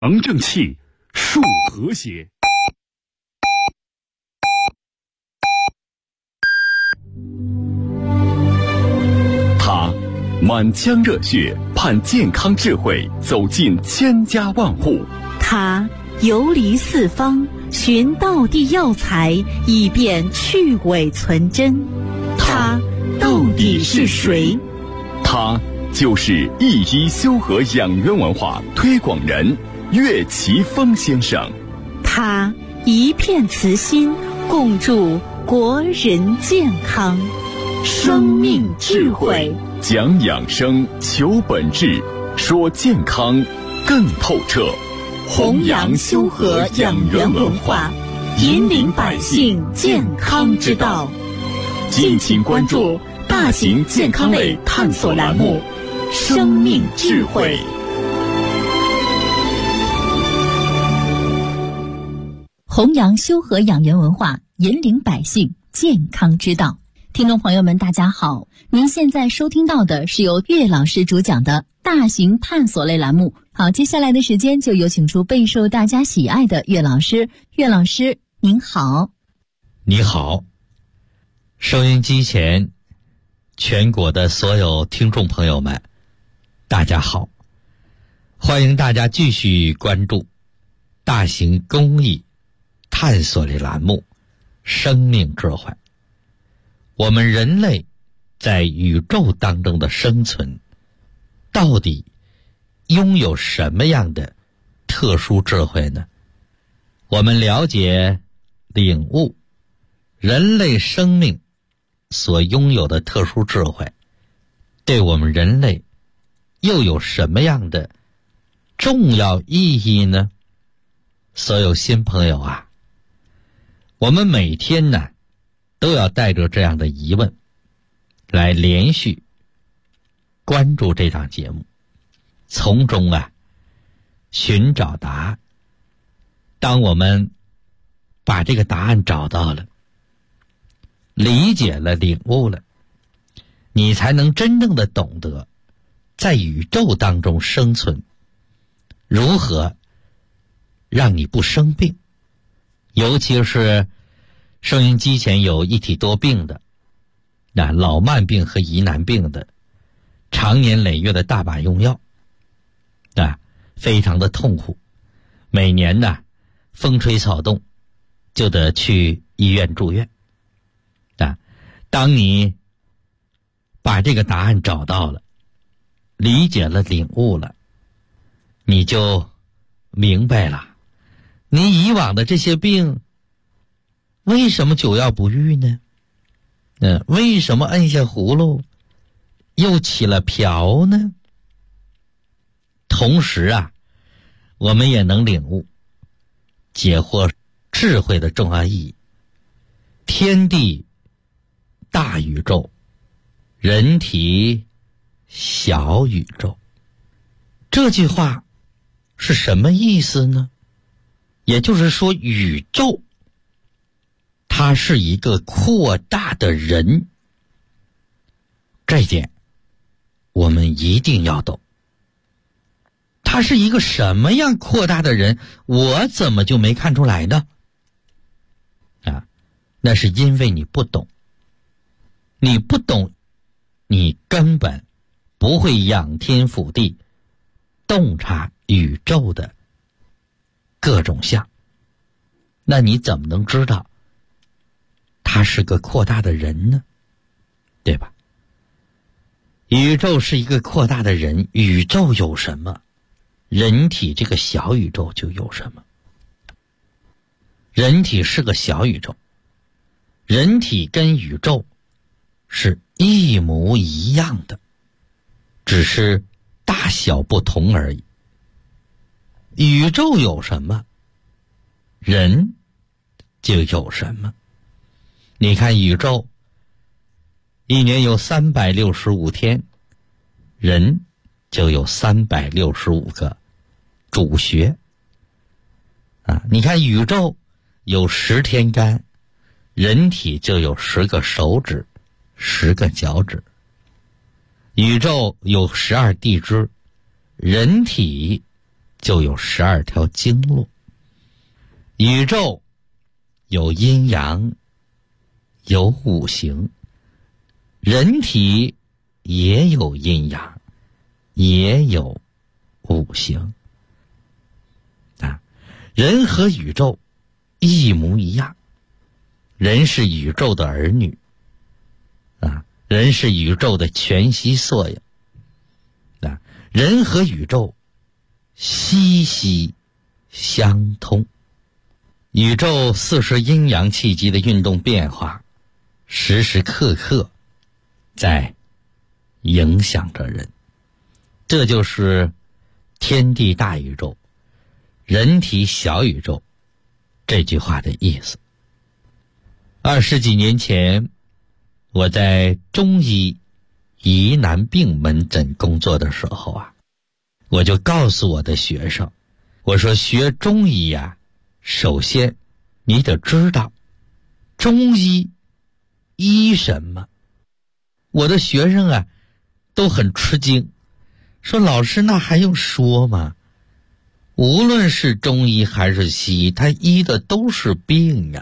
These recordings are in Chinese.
阳正气，树和谐。他满腔热血，盼健康智慧走进千家万户。 他游离四方，寻道地药材，以便去伪存真。他到底是谁？ 他就是一医修和养元文化推广人岳奇峰先生。 他一片慈心，共筑国人健康。生命智慧， 讲养生，求本质，说健康更透彻。 弘扬修和养元文化，引领百姓健康之道。敬请关注大型健康类探索栏目《生命智慧》。 弘扬修和养元文化，引领百姓健康之道。听众朋友们，大家好，您现在收听到的是由岳老师主讲的大型探索类栏目。好，接下来的时间就有请出备受大家喜爱的岳老师。岳老师您好。 你好，收音机前全国的所有听众朋友们，大家好，欢迎大家继续关注大型公益探索类栏目《生命智慧》。我们人类在宇宙当中的生存，到底拥有什么样的特殊智慧呢？我们了解、领悟人类生命所拥有的特殊智慧，对我们人类又有什么样的重要意义呢？所有新朋友啊，我们每天呢都要带着这样的疑问来连续关注这档节目，从中寻找答案。当我们把这个答案找到了，理解了，领悟了，你才能真正的懂得在宇宙当中生存，如何让你不生病。尤其是收音机前有一体多病的，老慢病和疑难病的，常年累月的大把用药，非常的痛苦。每年风吹草动就得去医院住院。当你把这个答案找到了，理解了，领悟了，你就明白了，你以往的这些病为什么久药不愈呢？为什么摁下葫芦又起了瓢呢？同时我们也能领悟解惑智慧的重要意义。天地大宇宙，人体小宇宙，这句话是什么意思呢？也就是说，宇宙它是一个扩大的人，这一点我们一定要懂。它是一个什么样扩大的人，我怎么就没看出来呢？那是因为你不懂。你不懂，你根本不会仰天俯地，洞察宇宙的各种相。那你怎么能知道他是个扩大的人呢？对吧？宇宙是一个扩大的人，宇宙有什么，人体这个小宇宙就有什么。人体是个小宇宙，人体跟宇宙是一模一样的，只是大小不同而已。宇宙有什么，人就有什么。你看宇宙一年有365天，人就有365个主穴你看宇宙有10天干，人体就有10个手指，10个脚趾。宇宙有12地支，人体就有12条经络。宇宙有阴阳，有五行，人体也有阴阳，也有五行。人和宇宙一模一样，人是宇宙的儿女，人是宇宙的全息缩影，人和宇宙息息相通。宇宙40阴阳气机的运动变化，时时刻刻在影响着人。这就是天地大宇宙，人体小宇宙这句话的意思。20几年前，我在中医疑难病门诊工作的时候我就告诉我的学生，我说学中医首先你得知道中医医什么。我的学生都很吃惊，说老师那还用说吗？无论是中医还是西医，他医的都是病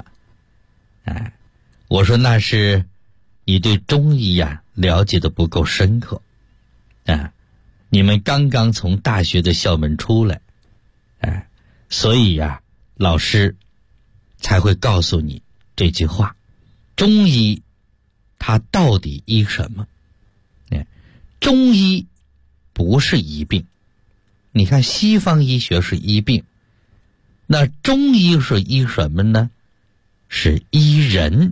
我说那是你对中医了解的不够深刻你们刚刚从大学的校门出来所以老师才会告诉你这句话。中医它到底医什么？中医不是医病。你看西方医学是医病，那中医是医什么呢？是医人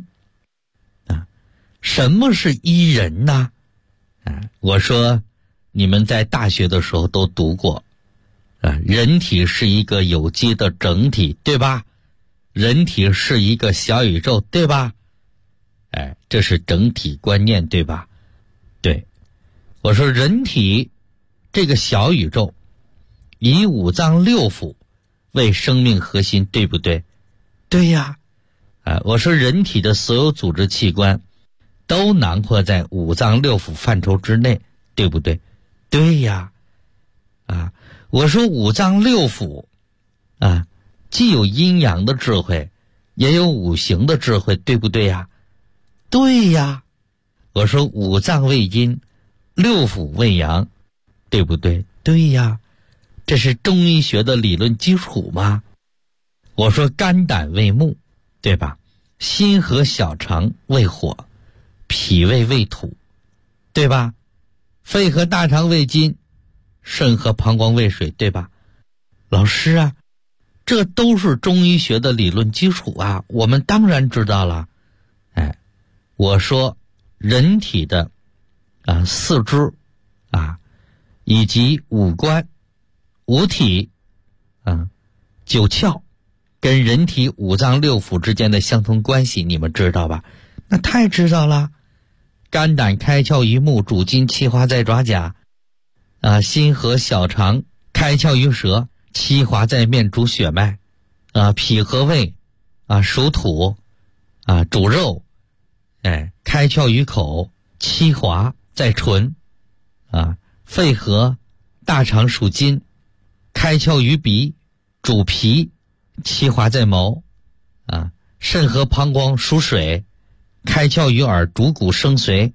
什么是医人呢？我说你们在大学的时候都读过人体是一个有机的整体，对吧？人体是一个小宇宙，对吧？这是整体观念，对吧？对。我说人体这个小宇宙以五脏六腑为生命核心，对不对？对呀。我说人体的所有组织器官都囊括在五脏六腑范畴之内，对不对？对呀。我说五脏六腑既有阴阳的智慧，也有五行的智慧，对不对呀？对呀。我说五脏为阴，六腑为阳，对不对？对呀。这是中医学的理论基础吗？我说肝胆为木，对吧？心和小肠为火，脾胃为土，对吧？肺和大肠为金，肾和膀胱为水，对吧？老师这都是中医学的理论基础我们当然知道了。我说人体的四肢以及五官五体九窍跟人体五脏六腑之间的相同关系你们知道吧？那太知道了。肝胆开窍于目，主筋，气华在爪甲心和小肠开窍于舌，气华在面，主血脉脾和胃属土主肉开窍于口，气华在唇肺和大肠属金，开窍于鼻，主脾，气华在毛肾和膀胱属水，开窍于耳，主骨生髓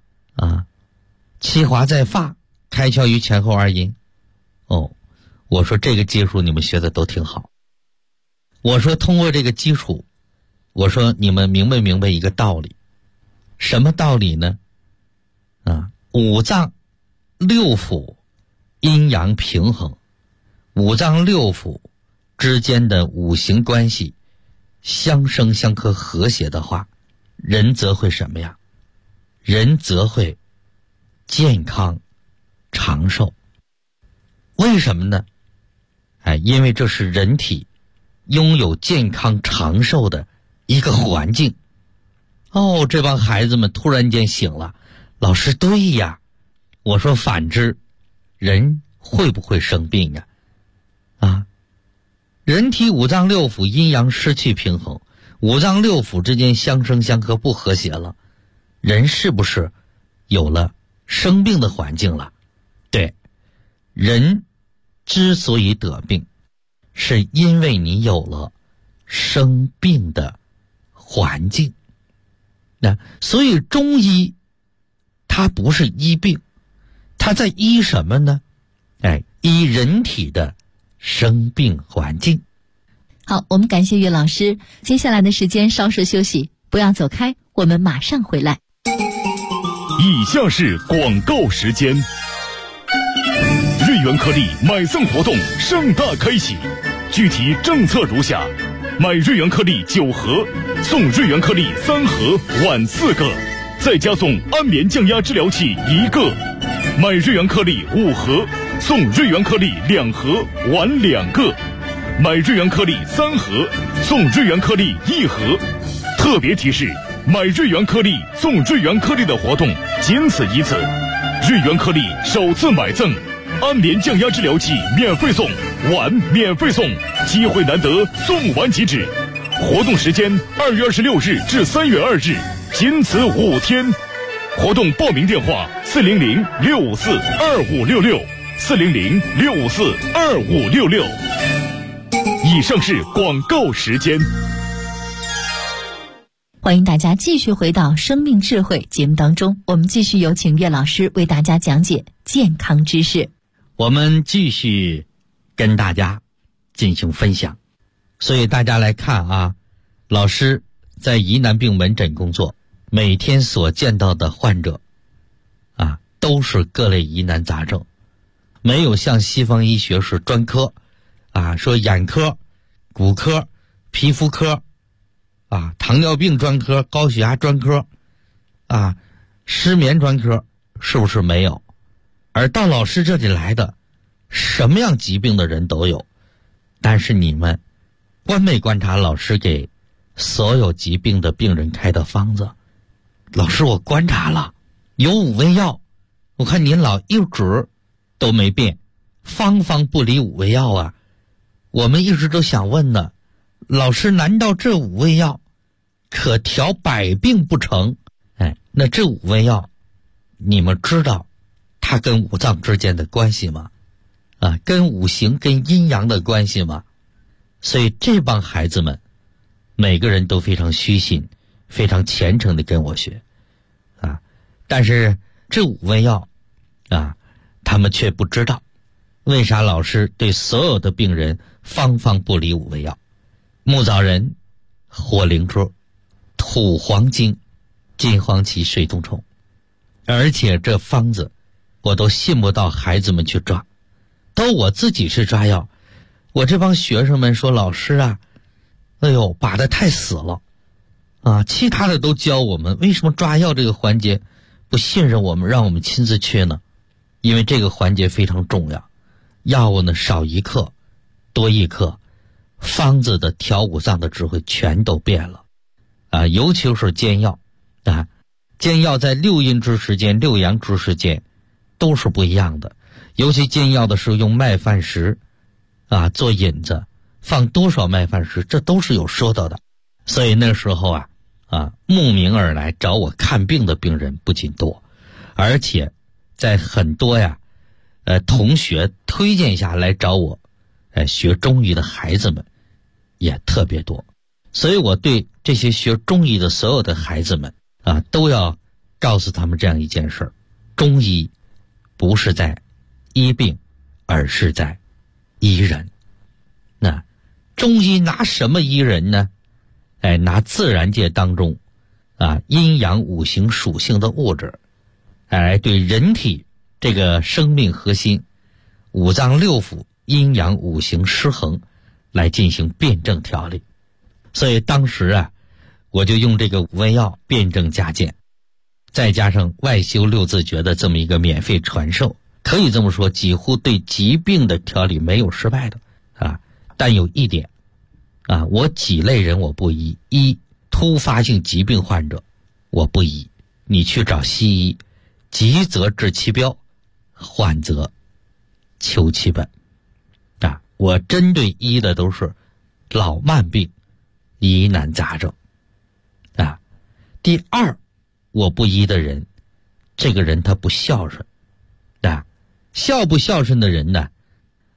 气华在发，开窍于前后二阴。我说这个基础你们学的都挺好。我说通过这个基础，我说你们明不明白一个道理？什么道理呢？五脏六腑阴阳平衡，五脏六腑之间的五行关系相生相克和谐的话，人则会什么呀？人则会健康长寿。为什么呢？因为这是人体拥有健康长寿的一个环境。这帮孩子们突然间醒了，老师对呀。我说反之，人会不会生病呀？人体五脏六腑阴阳失去平衡，五脏六腑之间相生相克不和谐了，人是不是有了生病的环境了？对，人之所以得病，是因为你有了生病的环境。那所以中医它不是医病，它在医什么呢？医人体的生病环境。 好，我们感谢岳老师。接下来的时间稍事休息，不要走开，我们马上回来。 以下是广告时间。瑞元颗粒买赠活动盛大开启，具体政策如下：买瑞元颗粒9盒，送瑞元颗粒3盒，碗4个，再加送安眠降压治疗器1个；买瑞元颗粒5盒，送瑞元颗粒2盒，碗2个；买瑞元颗粒3盒，送瑞元颗粒1盒。特别提示：买瑞元颗粒送瑞元颗粒的活动仅此一次，瑞元颗粒首次买赠安眠降压治疗器免费送，碗免费送，机会难得，送完即止。活动时间2月26日至3月2日，仅此5天。活动报名电话400-654-2566 400-654-2566。以上是广告时间。 欢迎大家继续回到生命智慧节目当中，我们继续有请岳老师为大家讲解健康知识。 我们继续跟大家进行分享。所以大家来看啊，老师在疑难病门诊工作，每天所见到的患者啊，都是各类疑难杂症，没有像西方医学是专科啊，说眼科、骨科、皮肤科啊，糖尿病专科、高血压专科啊，失眠专科，是不是没有？而到老师这里来的什么样疾病的人都有。但是你们观没观察老师给所有疾病的病人开的方子？老师我观察了，有5味药，我看您老一直都没变，方方不离5味药啊。我们一直都想问呢，老师难道这5味药可调百病不成？那这5味药你们知道它跟五脏之间的关系吗？跟五行跟阴阳的关系吗？所以这帮孩子们每个人都非常虚心非常虔诚的跟我学但是这5味药他们却不知道为啥老师对所有的病人方方不离5味药。木枣仁、火灵珠、土黄金、金黄芪、水冬虫。而且这方子我都信不到孩子们去抓，都我自己是抓药。我这帮学生们说，老师啊，哎呦把得太死了其他的都教我们，为什么抓药这个环节不信任我们，让我们亲自去呢？因为这个环节非常重要，药物呢少1克多1克，方子的调五脏的智慧全都变了尤其是煎药煎药在6阴之时间6阳之时间都是不一样的。尤其煎药的时候用麦饭石做引子，放多少麦饭石，这都是有说到的。所以那时候慕名而来找我看病的病人不仅多，而且在很多同学推荐下来找我学中医的孩子们也特别多。所以我对这些学中医的所有的孩子们都要告诉他们这样一件事：中医不是在医病，而是在医人。那中医拿什么医人呢？拿自然界当中阴阳五行属性的物质来对人体这个生命核心五脏六腑阴阳五行失衡来进行辩证调理。所以当时我就用这个5味药辩证加减，再加上外修6字诀的这么一个免费传授，可以这么说，几乎对疾病的调理没有失败的但有一点我几类人我不医：一、突发性疾病患者我不医，你去找西医，急则治其标，缓则求其本我针对医的都是老慢病疑难杂症第二，我不医的人，这个人他不孝顺孝不孝顺的人呢，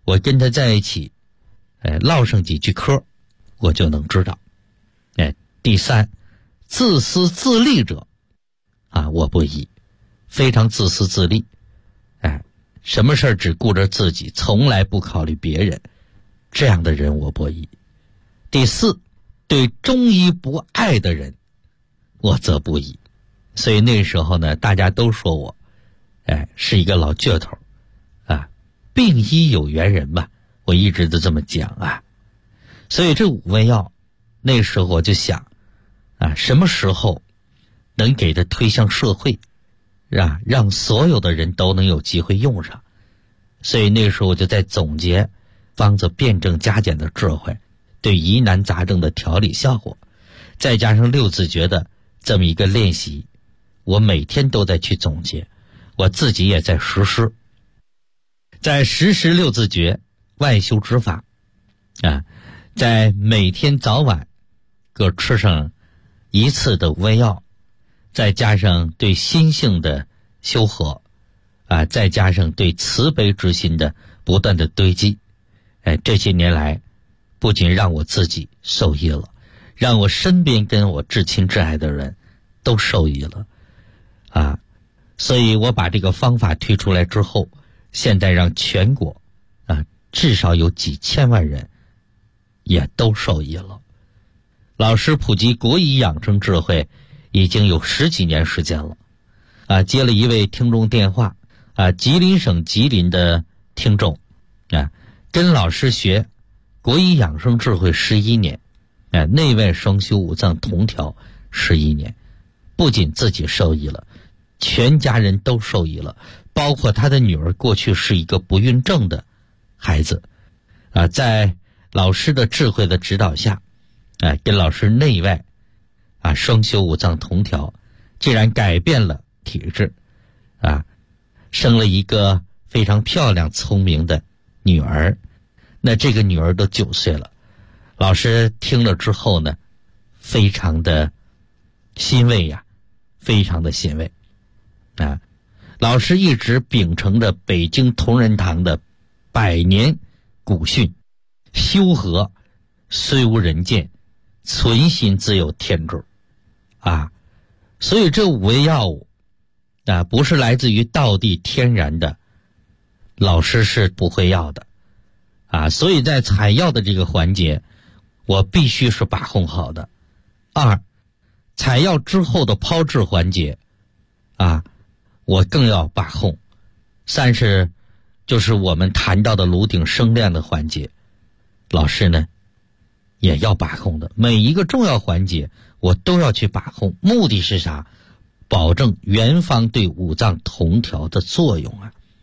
我跟他在一起，唠上几句嗑，我就能知道。第三，自私自利者，我不宜，非常自私自利，什么事儿只顾着自己，从来不考虑别人，这样的人我不宜。第四，对中医不爱的人，我则不宜。所以那时候呢，大家都说我，是一个老倔头，病医有缘人吧，我一直都这么讲啊。所以这5味药，那时候我就想，什么时候能给它推向社会，让所有的人都能有机会用上。所以那时候我就在总结方子辩证加减的智慧，对疑难杂症的调理效果，再加上6字诀的这么一个练习，我每天都在去总结，我自己也在实施。在实施6字诀外修之法，在每天早晚各吃上1次的5味药，再加上对心性的修和，再加上对慈悲之心的不断的堆积，这些年来不仅让我自己受益了，让我身边跟我至亲至爱的人都受益了，所以我把这个方法推出来之后，现在让全国至少有几千万人也都受益了。老师普及国医养生智慧已经有10几年时间了，接了一位听众电话，吉林省吉林的听众，跟老师学国医养生智慧11年，内外双修5脏同调11年，不仅自己受益了，全家人都受益了，包括他的女儿过去是一个不孕症的孩子，在老师的智慧的指导下，跟老师内外双修5脏同调，竟然改变了体质，生了一个非常漂亮聪明的女儿。那这个女儿都9岁了，老师听了之后呢，非常的欣慰呀，非常的欣慰。老师一直秉承着北京同仁堂的100年古训，修和虽无人见，存心自有天助，所以这5味药物不是来自于道地天然的，老师是不会要的，所以在采药的这个环节，我必须是把控好的。2，采药之后的炮制环节，我更要把控。3是就是我们谈到的炉鼎生亮的环节，老师呢也要把控的。每一个重要环节我都要去把控，目的是啥？保证原方对5脏同调的作用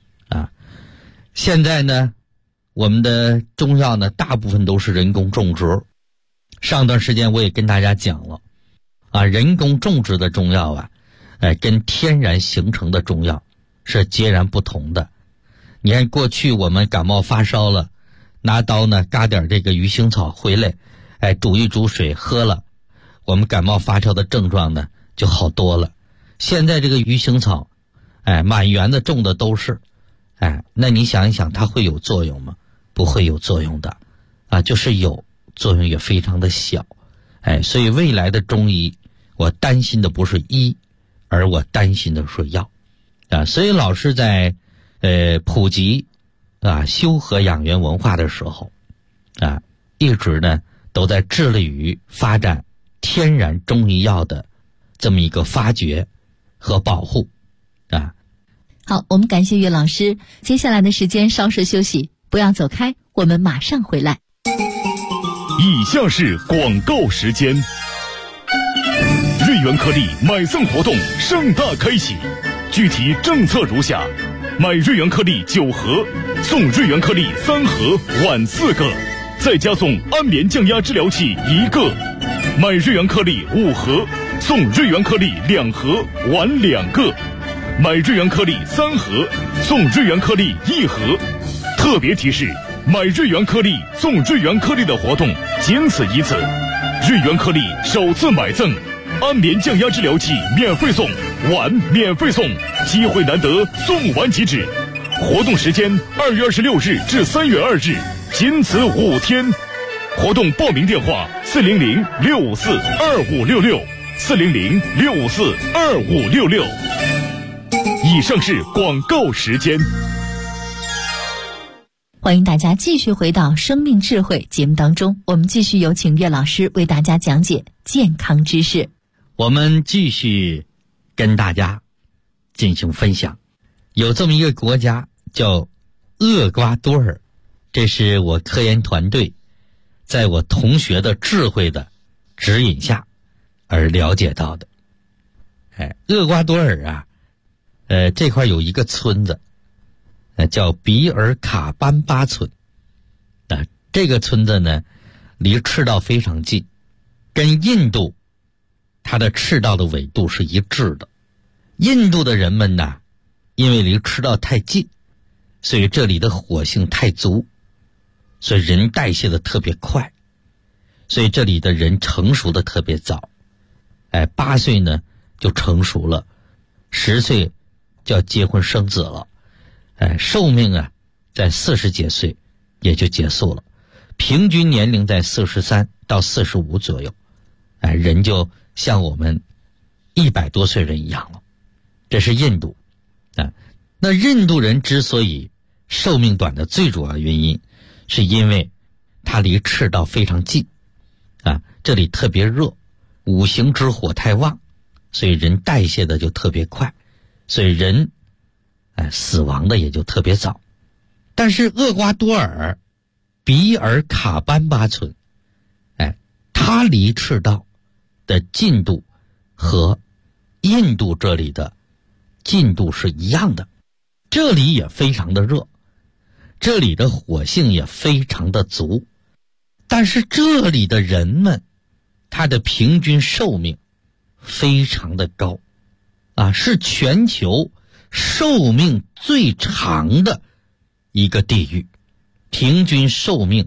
现在呢，我们的中药呢大部分都是人工种植。上段时间我也跟大家讲了人工种植的中药跟天然形成的中药是截然不同的。你看过去我们感冒发烧了，拿刀呢嘎点这个鱼腥草回来，煮一煮水喝了，我们感冒发烧的症状呢就好多了。现在这个鱼腥草满园的种的都是，那你想一想它会有作用吗？不会有作用的就是有作用也非常的小。所以未来的中医我担心的不是医，而我担心的是药所以老师在普及修和养元文化的时候一直呢都在致力于发展天然中医药的这么一个发掘和保护好，我们感谢岳老师。接下来的时间稍事休息，不要走开，我们马上回来。 以下是广告时间。瑞元颗粒买赠活动盛大开启，具体政策如下：买瑞元颗粒9盒，送瑞元颗粒3盒，晚4个，再加送安眠降压治疗器1个；买瑞元颗粒5盒，送瑞元颗粒2盒，晚2个；买瑞元颗粒3盒，送瑞元颗粒1盒。特别提示：买瑞元颗粒送瑞元颗粒的活动仅此一次，瑞元颗粒首次买赠安眠降压治疗器免费送，碗免费送，机会难得，送完即止。 活动时间2月26日至3月2日，仅此5天。活动报名电话400-642566，400-642566。以上是广告时间。 欢迎大家继续回到生命智慧节目当中，我们继续有请岳老师为大家讲解健康知识。 我们继续跟大家进行分享。有这么一个国家叫厄瓜多尔，这是我科研团队在我同学的智慧的指引下而了解到的。厄瓜多尔啊，这块有一个村子，叫比尔卡班巴村。这个村子呢，离赤道非常近，跟印度它的赤道的纬度是一致的。印度的人们呢，因为离赤道太近，所以这里的火性太足，所以人代谢的特别快，所以这里的人成熟的特别早。8岁呢就成熟了，10岁就要结婚生子了。寿命啊在40几岁也就结束了，平均年龄在43到45左右。人就像我们100多岁人一样了。这是印度。那印度人之所以寿命短的最主要原因，是因为它离赤道非常近，这里特别热，五行之火太旺，所以人代谢的就特别快，所以人死亡的也就特别早。但是厄瓜多尔比尔卡班巴村，它离赤道的进度和印度这里的进度是一样的，这里也非常的热，这里的火性也非常的足，但是这里的人们他的平均寿命非常的高，是全球寿命最长的一个地域，平均寿命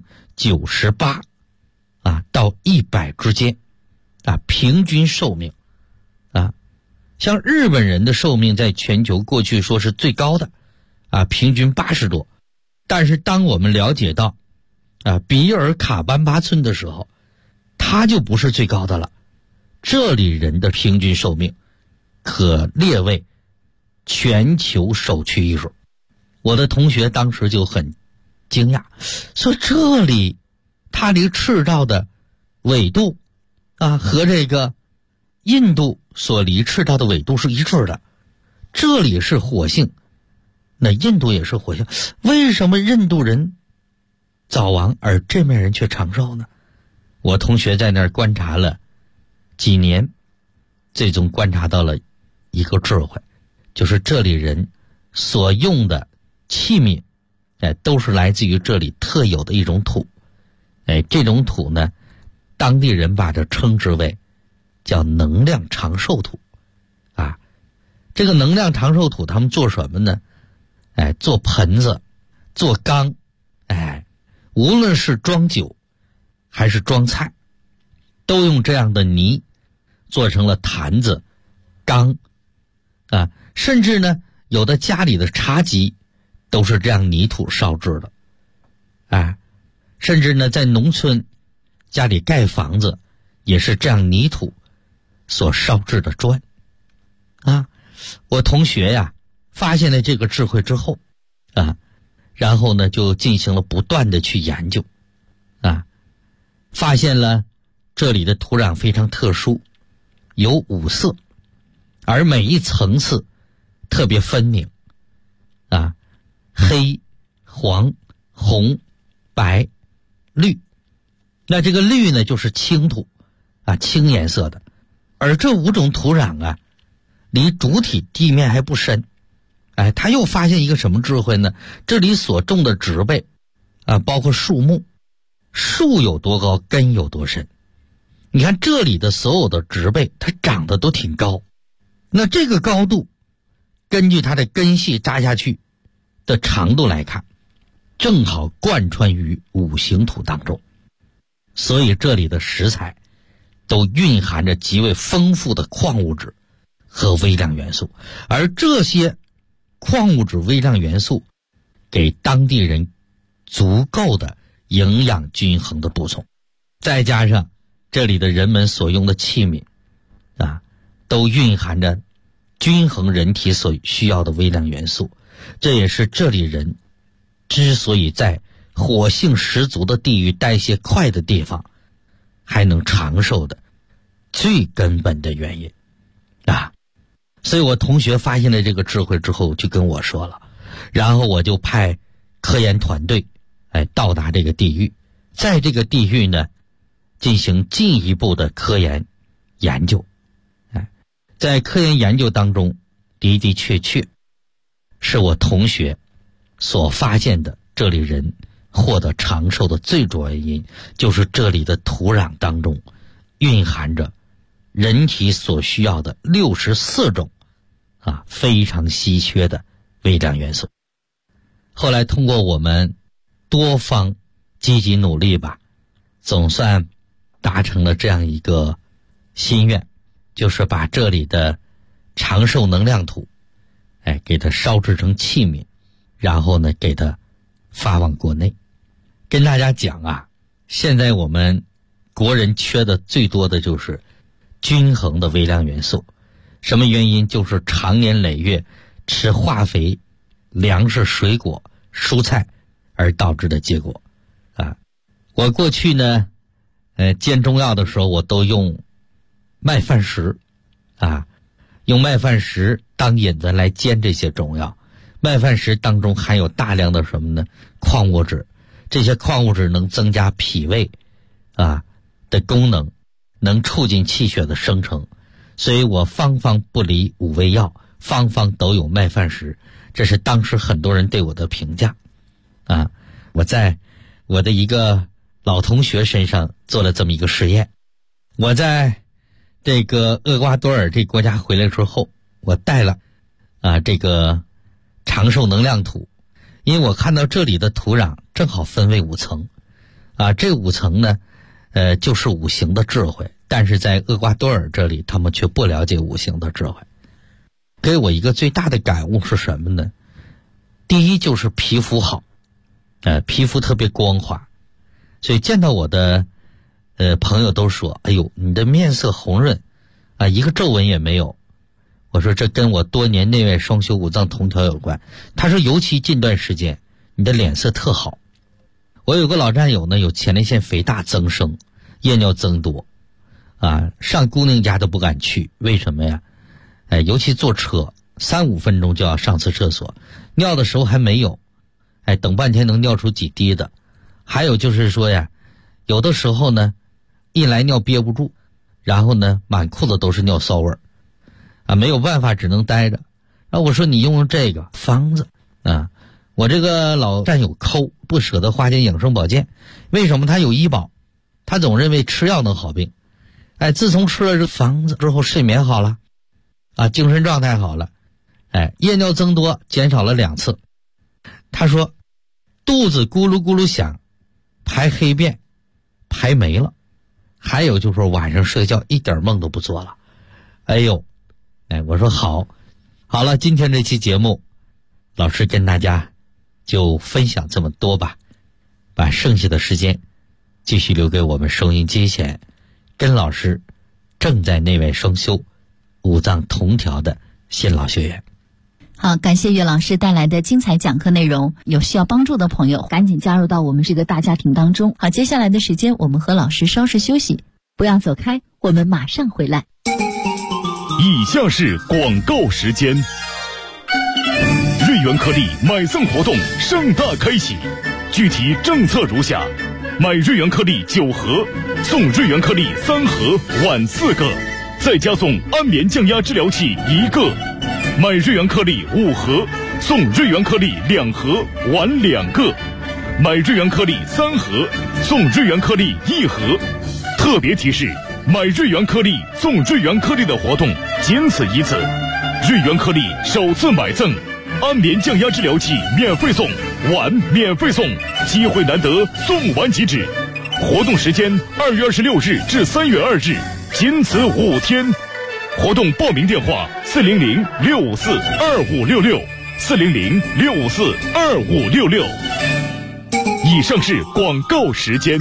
98到100之间，平均寿命。像日本人的寿命在全球过去说是最高的，平均80多。但是当我们了解到比尔卡班巴村的时候，它就不是最高的了，这里人的平均寿命可列为全球首屈一指。我的同学当时就很惊讶，说这里它离赤道的纬度和这个印度所离赤道的纬度是一致的，这里是火性，那印度也是火性，为什么印度人早亡而这边人却长寿呢？我同学在那儿观察了几年，最终观察到了一个智慧，就是这里人所用的器皿都是来自于这里特有的一种土。这种土呢，当地人把它称之为叫能量长寿土。这个能量长寿土他们做什么呢？做盆子，做缸，无论是装酒还是装菜，都用这样的泥做成了坛子、缸，甚至呢有的家里的茶几都是这样泥土烧制的，甚至呢在农村家里盖房子也是这样泥土所烧制的砖。我同学呀发现了这个智慧之后然后呢就进行了不断的去研究，发现了这里的土壤非常特殊，有5色，而每一层次特别分明，黑、黄、红、白、绿。那这个绿呢就是青土，青颜色的。而这5种土壤离主体地面还不深。他又发现一个什么智慧呢？这里所种的植被包括树木，树有多高根有多深。你看这里的所有的植被它长得都挺高，那这个高度根据它的根系扎下去的长度来看，正好贯穿于5行土当中，所以这里的食材都蕴含着极为丰富的矿物质和微量元素，而这些矿物质微量元素给当地人足够的营养均衡的补充，再加上这里的人们所用的器皿都蕴含着均衡人体所需要的微量元素，这也是这里人之所以在火性十足的地域、代谢快的地方还能长寿的最根本的原因所以我同学发现了这个智慧之后就跟我说了，然后我就派科研团队到达这个地域，在这个地域呢进行进一步的科研研究。在科研研究当中，的的确确是我同学所发现的这里人获得长寿的最主要原因，就是这里的土壤当中蕴含着人体所需要的64种非常稀缺的微量元素。后来通过我们多方积极努力吧，总算达成了这样一个心愿，就是把这里的长寿能量土给它烧制成器皿，然后呢给它发往国内。跟大家讲现在我们国人缺的最多的就是均衡的微量元素。什么原因？就是长年累月吃化肥、粮食、水果、蔬菜而导致的结果我过去呢煎中药的时候，我都用麦饭石用麦饭石当引子来煎这些中药。麦饭石当中含有大量的什么呢？矿物质。这些矿物质能增加脾胃的功能，能促进气血的生成，所以我方方不离五味药，方方都有麦饭石。这是当时很多人对我的评价我在我的一个老同学身上做了这么一个实验。我在这个厄瓜多尔这国家回来之后，我带了这个长寿能量土，因为我看到这里的土壤正好分为5层这5层呢就是五行的智慧，但是在厄瓜多尔这里他们却不了解五行的智慧。给我一个最大的感悟是什么呢？第一就是皮肤好皮肤特别光滑，所以见到我的朋友都说，哎呦你的面色红润一个皱纹也没有。我说这跟我多年内外双修五脏同调有关。他说尤其近段时间你的脸色特好。我有个老战友呢，有前列腺肥大增生，夜尿增多上姑娘家都不敢去。为什么呀？尤其坐车3-5分钟就要上次厕所，尿的时候还没有等半天能尿出几滴的。还有就是说呀，有的时候呢一来尿憋不住，然后呢满裤子都是尿骚味没有办法只能待着。我说你用这个方子我这个老战友抠不舍得花钱养生保健。为什么？他有医保，他总认为吃药能好病自从吃了这方子之后，睡眠好了精神状态好了夜尿增多减少了2次。他说肚子咕噜咕噜响，排黑便排没了，还有就是说晚上睡觉一点梦都不做了。我说好了，今天这期节目老师跟大家就分享这么多吧，把剩下的时间继续留给我们收音机前跟老师正在内外双修五脏同调的新老学员。 好，感谢岳老师带来的精彩讲课内容。有需要帮助的朋友赶紧加入到我们这个大家庭当中。好，接下来的时间我们和老师稍事休息，不要走开，我们马上回来。 以下是广告时间。瑞元颗粒买赠活动盛大开启，具体政策如下：买瑞元颗粒9盒，送瑞元颗粒3盒，碗4个，再加送安眠降压治疗器1个；买瑞元颗粒5盒，送瑞元颗粒2盒，碗2个；买瑞元颗粒3盒，送瑞元颗粒1盒。特别提示：买瑞元颗粒送瑞元颗粒的活动仅此一次，瑞元颗粒首次买赠，安眠降压治疗器免费送，碗免费送，机会难得，送完即止。活动时间2月26日至3月2日，仅此5天。活动报名电话400-654-2566 400-654-2566。以上是广告时间。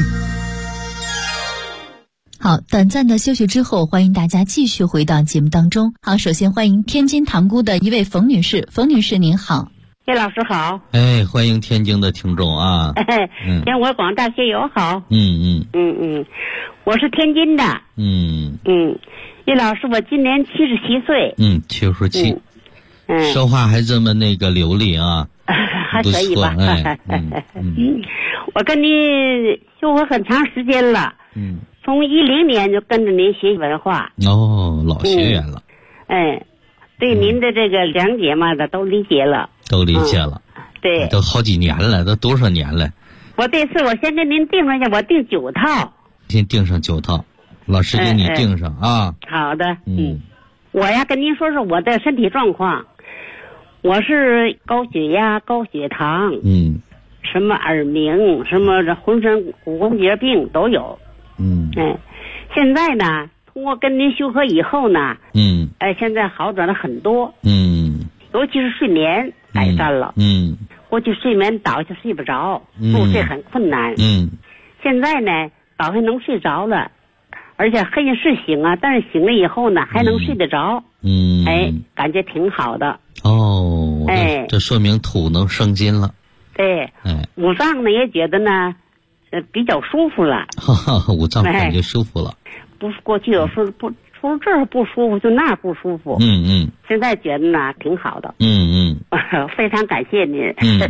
好，短暂的休息之后，欢迎大家继续回到节目当中。好，首先欢迎天津塘沽的一位冯女士，冯女士您好。 叶老师好。 哎，欢迎天津的听众啊。 天我广大学友好。我是天津的。叶老师，我今年77岁。 77。说话还这么那个流利啊。 还可以吧。我跟您修活很长时间了。从10年就跟着您学文化。 老学员了。 对您的这个讲解嘛的都理解了。对。 都好几年了，都多少年了？ 我这次我先跟您定上去，我定9套。 先定上9套，老师给你定上啊。 好的。我呀跟您说说我的身体状况。我是高血压、高血糖。什么耳鸣，什么这浑身骨关节病都有。现在呢，通过跟您修合以后呢，现在好转了很多。尤其是睡眠改善了。过去睡眠倒下睡不着，入睡很困难。现在呢，倒下能睡着了，而且黑夜是醒啊，但是醒了以后呢，还能睡得着。感觉挺好的。 这说明土能生金了。 对。五脏呢也觉得呢，比较舒服了。 五脏感觉舒服了。 不是过去有时候不，除了这儿不舒服，就那儿不舒服。现在觉得呢挺好的。非常感谢您。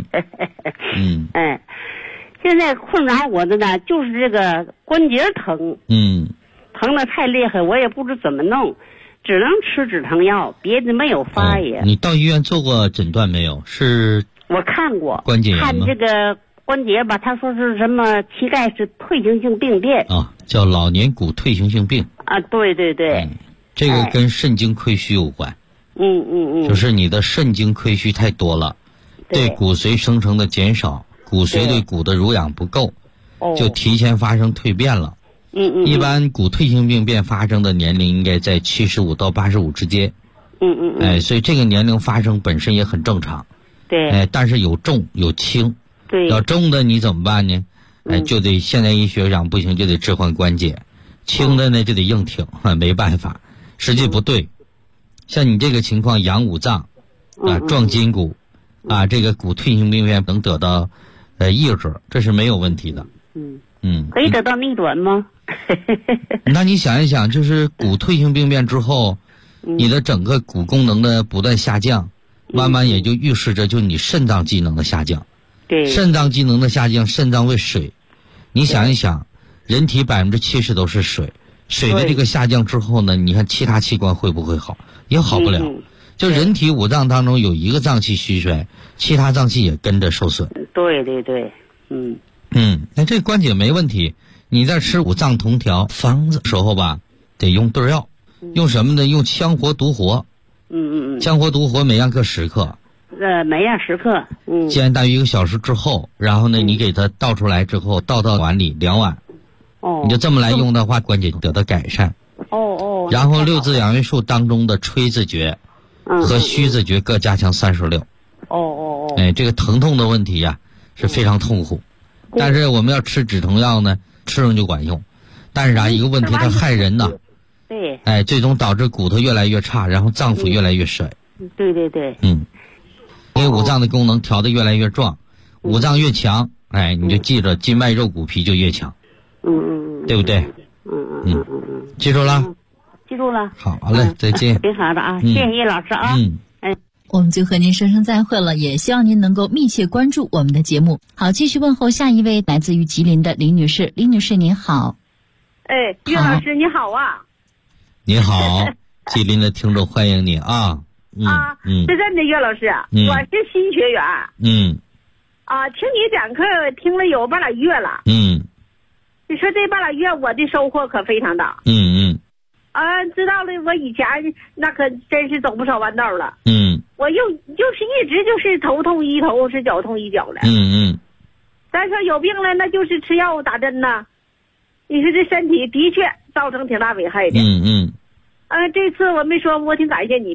现在困扰我的呢，就是这个关节疼。疼得太厉害，我也不知怎么弄，只能吃止疼药，别的没有法也。 你到医院做过诊断没有？是。 我看过。 关节炎吗？ 看这个关节吧，他说是什么膝盖是退行性病变。 叫老年骨退行性病。 对。 这个跟肾精亏虚有关。就是你的肾精亏虚太多了，对骨髓生成的减少，骨髓对骨的濡养不够，就提前发生蜕变了。一般骨退行病变发生的年龄应该在75到85之间。所以这个年龄发生本身也很正常。 对。 但是有重有轻。 对。 要重的你怎么办呢？就得现代医学上不行就得置换关节，轻的呢就得硬挺，没办法，实际不对。像你这个情况养五脏壮筋骨这个骨退行病变能得到抑制，这是没有问题的。 可以得到逆转吗？ 那你想一想，就是骨退行病变之后，你的整个骨功能的不断下降，慢慢也就预示着就你肾脏机能的下降。 对。 肾脏机能的下降，肾脏为水，你想一想，人体70%都是水，水的这个下降之后呢，你看其他器官会不会好？也好不了。就人体五脏当中有一个脏器虚衰，其他脏器也跟着受损。 对。 那这关节没问题，你在吃五脏同调方子时候吧，得用对药。用什么呢？用羌活独活。羌活独活每样各10克。 每样10克。 煎大约1个小时之后，然后呢，你给它倒出来之后，倒到碗里2碗。你就这么来用的话，关节得到改善。然后6字养元术当中的吹字诀和虚字诀各加强36。这个疼痛的问题呀是非常痛苦，但是我们要吃止疼药呢，吃上就管用。但是一个问题，它害人呐。 对。 最终导致骨头越来越差，然后脏腑越来越衰。 对。 因为五脏的功能调得越来越壮，五脏越强，你就记着筋脉肉骨皮就越强。对不对？记住了。 记住了。 好嘞，再见。 挺好的啊，谢谢叶老师啊。 我们就和您说声再会了，也希望您能够密切关注我们的节目。好，继续问候下一位来自于吉林的李女士。李女士您好。 叶老师你好啊。 你好，吉林的听众欢迎你啊。 是真的，叶老师，我是新学员。听你讲课听了有半拉月了。你说这半拉月我的收获可非常大。知道了，我以前那可真是走不少弯道了。我就是一直就是头痛一头，是脚痛一脚的。再说有病了，那就是吃药打针呐。你说这身体的确造成挺大危害的。这次我没说，我挺感谢你的。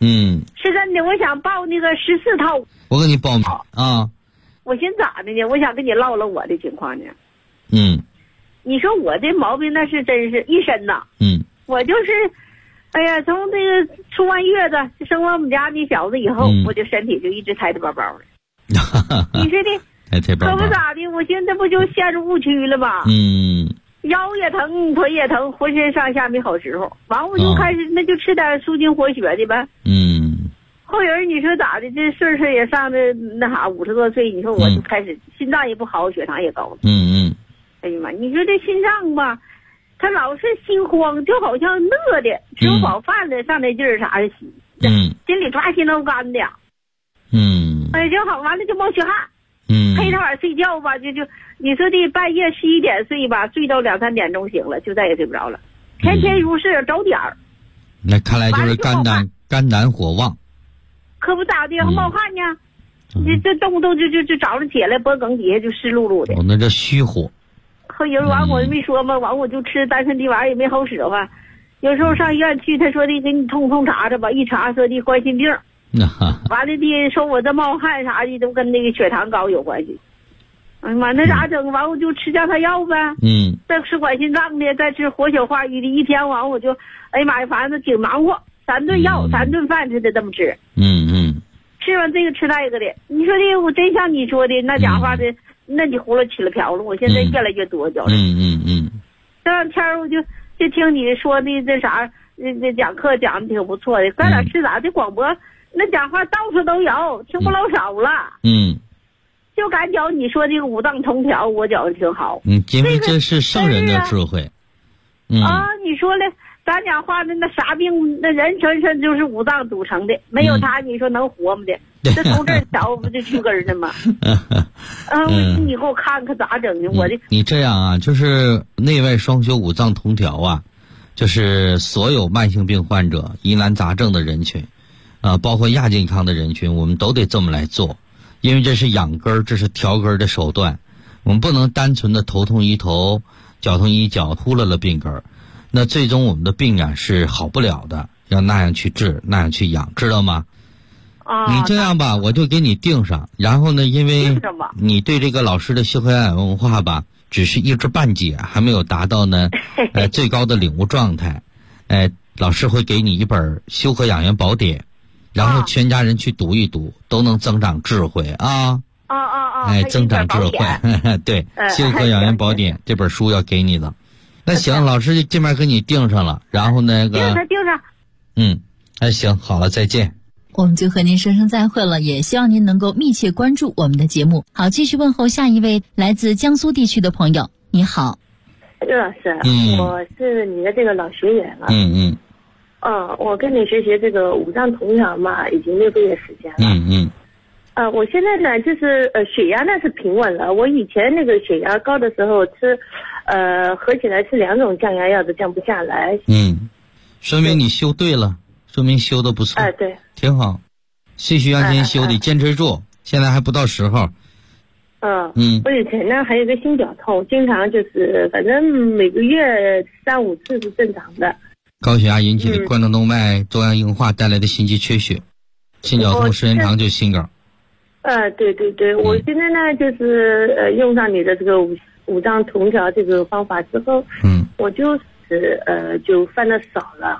是真的，我想报那个14套。 我给你报名啊。 我寻咋的呢？我想跟你唠唠我的情况呢。你说我这毛病那是真是一身呐。我就是，哎呀，从这个出完月子生完我们家那小子以后，我就身体就一直抬得包包的。你说的，可不咋的，我现在不就陷入误区了吗？腰也疼，腿也疼，浑身上下没好时候。完我就开始，那就吃点舒筋活血的呗。后人你说咋的？这岁数也上的那啥50多岁，你说我就开始心脏也不好，血糖也高了。哎呀妈，你说这心脏吧，他老是心慌，就好像乐的，吃不饱饭的上那劲儿啥的，心里抓心挠肝的。哎，就好，完了就冒血汗。黑他晚睡觉吧，就你说的半夜11点睡吧，睡到2、3点钟醒了，就再也睡不着了。天天如是，找点儿。 那看来就是肝胆火旺。 可不咋的，冒汗呢。这动不动就早上起来脖梗底下就湿漉漉的。 那这虚火。 后人完我没说嘛，完我就吃丹参地丸也没好使唤。有时候上医院去，他说的给你通查查吧，一查说的冠心病。完了的说我这冒汗啥的都跟那个血糖高有关系。哎呀妈，那咋整？完我就吃降糖药呗。再吃管心脏的，再吃活血化瘀的，一天完我就，哎呀妈呀，反正挺忙活，3顿药3顿饭似的这么吃。吃完这个吃那个的，你说的我真像你说的那讲话的，那你胡了起了瓢了，我现在越来越多觉着。这两天我就听你说的这啥，这讲课讲的挺不错的，咱俩吃啥这广播那讲话到处都有，听不老少了。就感觉你说这个五脏同调，我觉得挺好。 因为这是圣人的智慧。 你说了，咱讲话的那啥病，那人全身就是五脏组成的，没有他，你说能活吗的？这从这儿瞧不就去根的吗？你给我看看咋整的？我的你这样啊，就是内外双修、五脏同调啊，就是所有慢性病患者、疑难杂症的人群，包括亚健康的人群，我们都得这么来做，因为这是养根，这是调根的手段。我们不能单纯的头痛医头，脚痛医脚，忽略了病根，那最终我们的病啊是好不了的，要那样去治，那样去养，知道吗？你这样吧，我就给你定上，然后呢，因为你对这个老师的修和养颜文化吧，只是一知半解，还没有达到呢最高的领悟状态。老师会给你一本修和养颜宝典，然后全家人去读一读，都能增长智慧啊。增长智慧。对，修和养颜宝典这本书要给你的。那行，老师这边给你定上了，然后那个定上。 行，好了，再见。 我们就和您说声再会了，也希望您能够密切关注我们的节目。好，继续问候下一位来自江苏地区的朋友。你好， 岳老师，我是你的这个老学员了。我跟你学习这个五脏同调嘛，已经6个月时间了。我现在呢，就是血压呢是平稳了。我以前那个血压高的时候吃，合起来吃2种降压药都降不下来。 说明你修对了，说明修的不错。 对， 挺好。继续按天修的，坚持住。现在还不到时候。 我以前呢还有个心绞痛，经常就是反正每个月3、5次是正常的。 高血压引起的冠状动脉粥样硬化带来的心肌缺血，心绞痛时间长就心梗。 对，我现在呢就是用上你的这个五脏同调这个方法之后，我就是就犯的少了。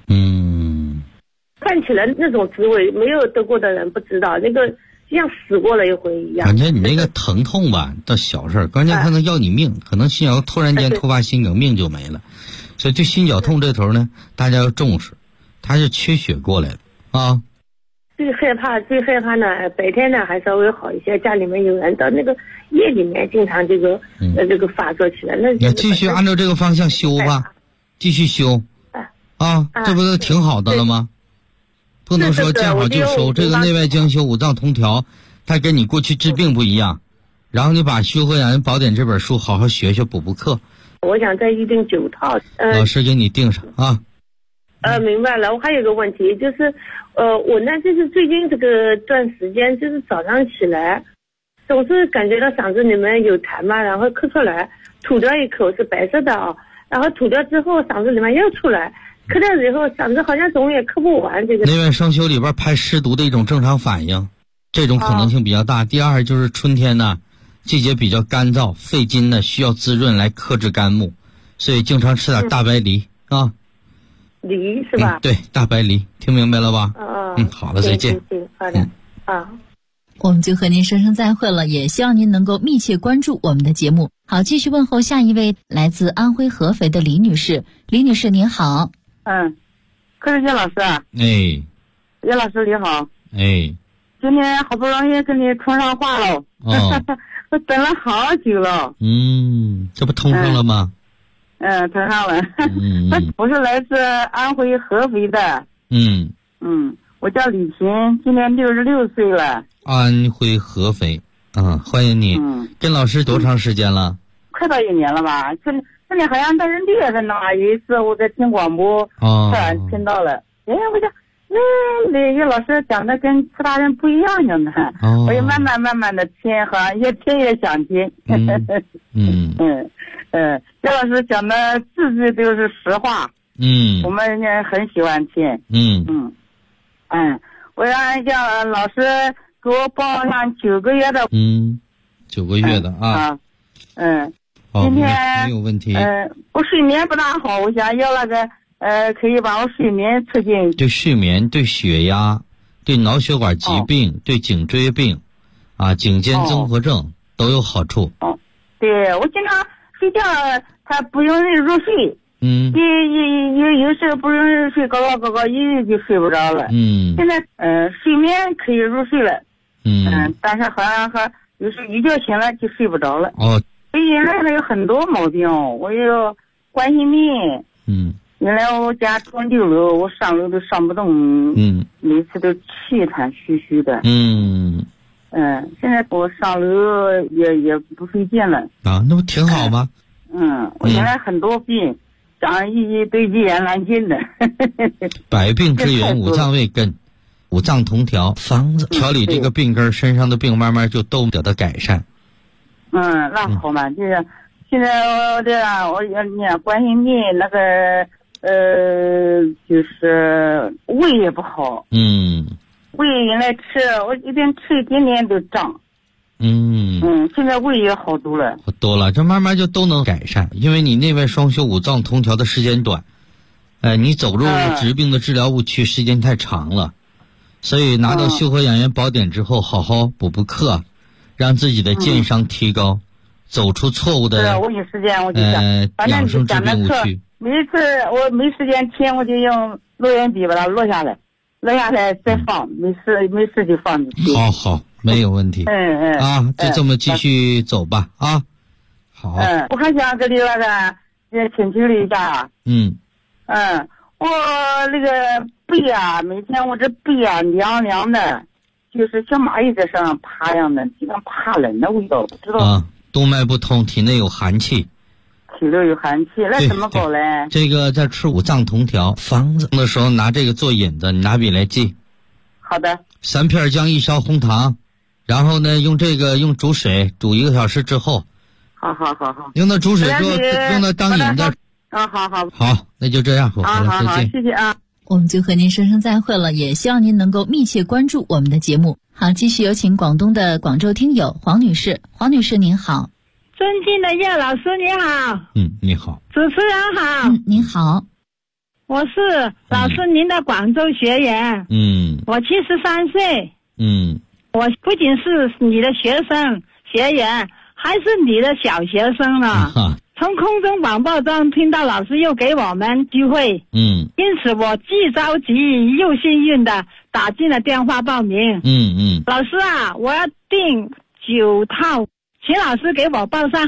看起来那种滋味，没有得过的人不知道，那个就像死过了一回一样。 感觉你那个疼痛吧，倒小事儿，关键可能要你命，可能心绞突然间突发心梗，命就没了。所以对心绞痛这头呢，大家要重视，它是缺血过来的啊。 最害怕呢，白天呢还稍微好一些，家里面有人，到那个夜里面经常这个发作起来。那继续按照这个方向修吧，继续修这不是挺好的了吗？不能说见好就收，这个内外兼修、五脏同调，它跟你过去治病不一样。然后你把《修和养颜宝典》这本书好好学学，补课。 我想再预定9套。 老师给你定上啊。 明白了。我还有个问题就是，我呢就是最近这个段时间，就是早上起来，总是感觉到嗓子里面有痰嘛，然后咳出来，吐掉一口是白色的然后吐掉之后嗓子里面又出来， 磕掉以后嗓子好像总也磕不完。这个内外双修里边排湿毒的一种正常反应，这种可能性比较大。第二就是春天呢，季节比较干燥，肺经呢需要滋润来克制肝木，所以经常吃点大白梨啊。 梨是吧？ 对，大白梨，听明白了吧？好了，再见。 好的， 我们就和您说声再会了，也希望您能够密切关注我们的节目。好，继续问候下一位来自安徽合肥的李女士。李女士您好。 可是叶老师啊。 叶老师你好。今天好不容易跟你通上话了。我等了好久了。 这不通上了吗？ 通上了。我是来自安徽合肥的。我叫李琴，今年66岁了。 安徽合肥，欢迎你。跟老师多长时间了？ 快到1年了吧？去年好像到6月份呢，有一次我在听广播，突然听到了。我讲，那个老师讲的跟其他人不一样呢。我也慢慢的听，好像越听越想听。叶老师讲的字句都是实话。我们也很喜欢听。我让叫老师给我报上9个月的。 9个月的啊。 今天没有问题。 我睡眠不大好，我想要那个可以把我睡眠促进。 对睡眠、对血压、对脑血管疾病、对颈椎病，颈肩综合症都有好处。 对，我经常睡觉，它不容易入睡。有时候不容易入睡，搞一就睡不着了。现在睡眠可以入睡了。但是好像有时候一觉醒了就睡不着了。原来有很多毛病，我有冠心病。原来我家住6楼，我上楼都上不动。每次都气喘吁吁的。现在我上楼也不费劲了。 那不挺好吗？ 我原来很多病，长一堆积言难尽的。 百病之源，五脏未根，五脏同调，方子调理这个病根，身上的病慢慢就都得到改善。 那好嘛，就是现在我念冠心病那个就是胃也不好。胃原来吃我一边吃一点点都胀。现在胃也好多了。 这慢慢就都能改善，因为你内外双修、五脏同调的时间短，你走入疾病的治疗误区时间太长了，所以拿到修和养元宝典之后，好好补课，让自己的健商提高，走出错误的我有时间我就讲， 养生治病误区。 每一次我没时间听，我就用录音笔把它录下来再放，没事就放进去。 好，没有问题。就这么继续走吧。好。 我还想跟你那个请求了一下。我那个背啊，每天我这背啊凉凉的，就是像蚂蚁在身上爬一样的，就像怕冷的味道，不知道。 动脉不通，体内有寒气。 体内有寒气，那怎么搞嘞？ 这个在吃五脏同调方子的时候，拿这个做引子，你拿笔来记。 好的。 3片姜，1勺红糖，然后呢，用煮水煮1个小时之后。 好。 用到煮水之后，用到当引子。好，那就这样，我回来再见。 谢谢啊。 我们就和您说声再会了，也希望您能够密切关注我们的节目。好，继续有请广东的广州听友黄女士。黄女士您好。 尊敬的叶老师你好。 你好。 主持人好。 您好。 我是老师您的广州学员。我73岁。我不仅是你的学生学员，还是你的小学生了。从空中广播中听到老师又给我们机会。因此我既着急又幸运的打进了电话报名。老师啊，我要订9套，请老师给我报上。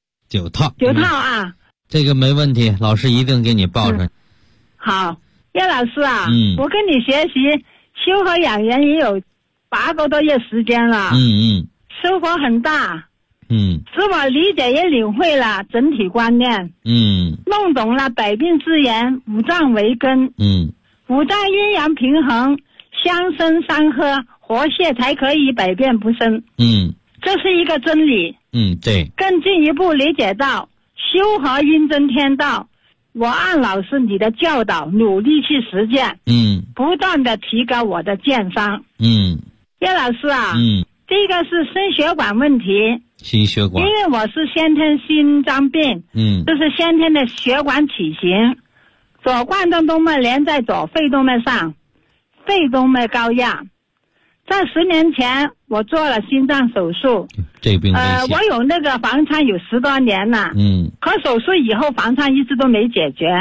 9套。 9套啊。 这个没问题，老师一定给你报上。 好，叶老师啊，我跟你学习修和养元也有8个多月时间了。收获很大。使我理解也领会了整体观念。弄懂了百病之源，五脏为根。五脏阴阳平衡，相生相克，活血才可以百变不生。这是一个真理。 对。 更进一步理解到修和阴真天道， 我按老师你的教导努力去实践，不断的提高我的健康。叶老师啊，第一个是心血管问题， 心血管， 因为我是先天心脏病，就是先天的血管畸形，左冠状动脉连在左肺动脉上，肺动脉高压。在10年前我做了心脏手术， 这病我有那个房颤有10多年了，可手术以后房颤一直都没解决，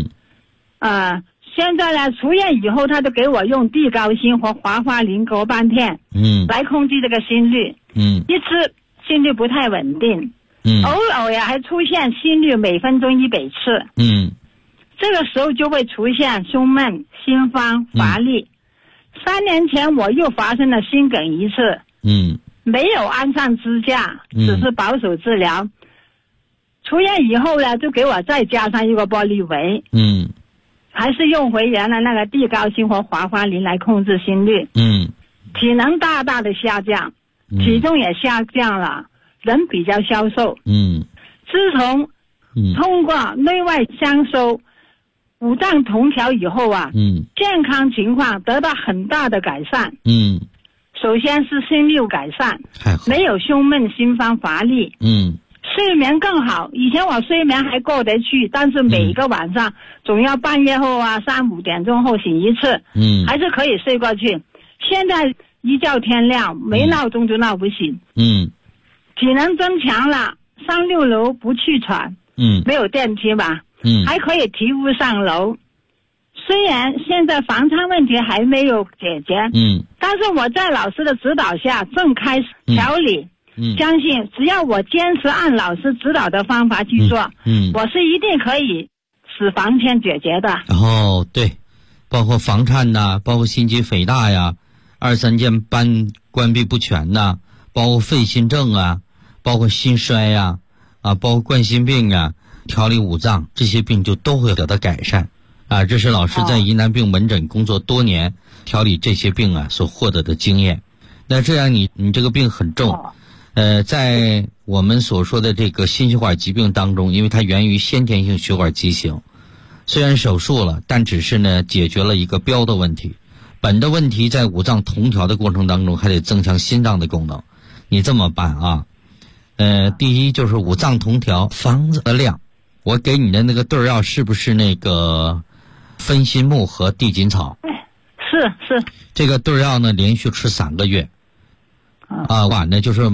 现在呢出院以后他都给我用地高辛和华花林格半片，来控制这个心率，一直心率不太稳定，偶尔呀还出现心率每分钟100次，这个时候就会出现胸闷、心慌、乏力。3年前我又发生了心梗一次，没有安上支架，只是保守治疗。出院以后呢，就给我再加上一个玻璃围，还是用回原来那个地高辛和华花林来控制心率，体能大大的下降，体重也下降了，人比较消瘦，自从通过内外相收五脏同调以后啊，健康情况得到很大的改善。首先是心率改善，没有胸闷、心慌、乏力。睡眠更好，以前我睡眠还过得去，但是每一个晚上总要半夜后啊3、5点钟后醒一次，还是可以睡过去。现在一觉天亮，没闹钟就闹不醒。体能增强了，上6楼不去喘，没有电梯吧，还可以提屋上楼。虽然现在房颤问题还没有解决，但是我在老师的指导下正开始调理，相信只要我坚持按老师指导的方法去做，我是一定可以使房颤解决的。 对，包括房颤呐，包括心肌肥大呀，2、3件斑关闭不全呐，包括肺心症啊，包括心衰呀，包括冠心病啊，调理五脏，这些病就都会得到改善。这是老师在疑难病门诊工作多年，调理这些病啊所获得的经验。那这样你这个病很重，在我们所说的这个心血管疾病当中，因为它源于先天性血管畸形，虽然手术了，但只是呢解决了一个标的问题，本的问题在五脏同调的过程当中还得增强心脏的功能。你这么办啊？第一就是五脏同调，方子的量，我给你的那个对药是不是那个分心木和地锦草？ 是。 这个对药呢，连续吃3个月。碗呢就是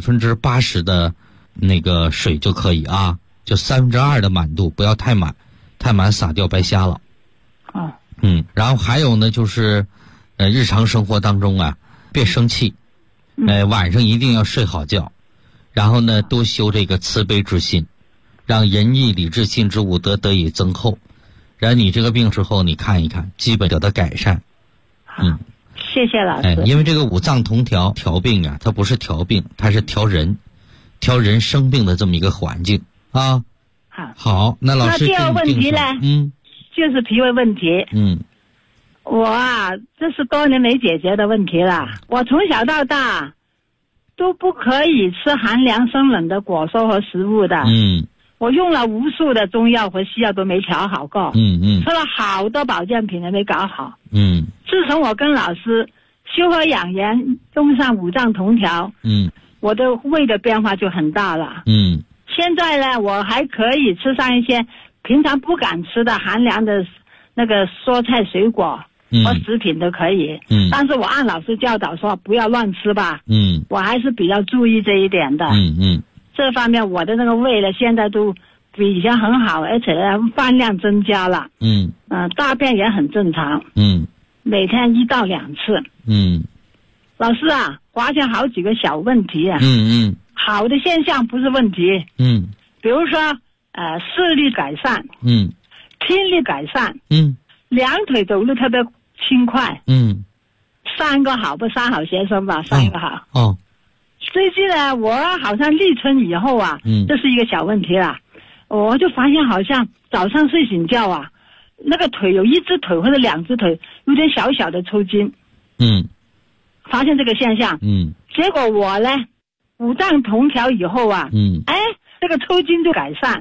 80%的那个水就可以啊，就2/3的满度，不要太满，太满洒掉白瞎了。然后还有呢就是日常生活当中啊，别生气，晚上一定要睡好觉，然后呢多修这个慈悲之心，让仁义礼智信之五德得以增厚。然后你这个病之后你看一看，基本得到改善。 谢谢老师。 因为这个五脏同调调病啊，它不是调病，它是调人生病的这么一个环境啊。好，那老师。 那第二个问题呢？就是脾胃问题。我这是多年没解决的问题了。我从小到大都不可以吃寒凉生冷的果蔬和食物的。我用了无数的中药和西药都没调好过。吃了好多保健品也没搞好。自从我跟老师修和养颜，用上五脏同调，我的胃的变化就很大了。现在呢，我还可以吃上一些平常不敢吃的寒凉的那个蔬菜水果和食品都可以。但是我按老师教导说不要乱吃吧。我还是比较注意这一点的。这方面我的那个胃呢，现在都比以前很好，而且饭量增加了。大便也很正常。每天1到2次。老师啊，发现好几个小问题啊。好的现象不是问题。比如说视力改善。听力改善。2腿走路特别轻快。3个好不3好学生吧，3个好。最近呢，我好像立春以后啊，这是一个小问题啦，我就发现好像早上睡醒觉啊，那个腿有1只腿或者2只腿有点小小的抽筋。发现这个现象。结果我呢，五脏同调以后啊，这个抽筋就改善。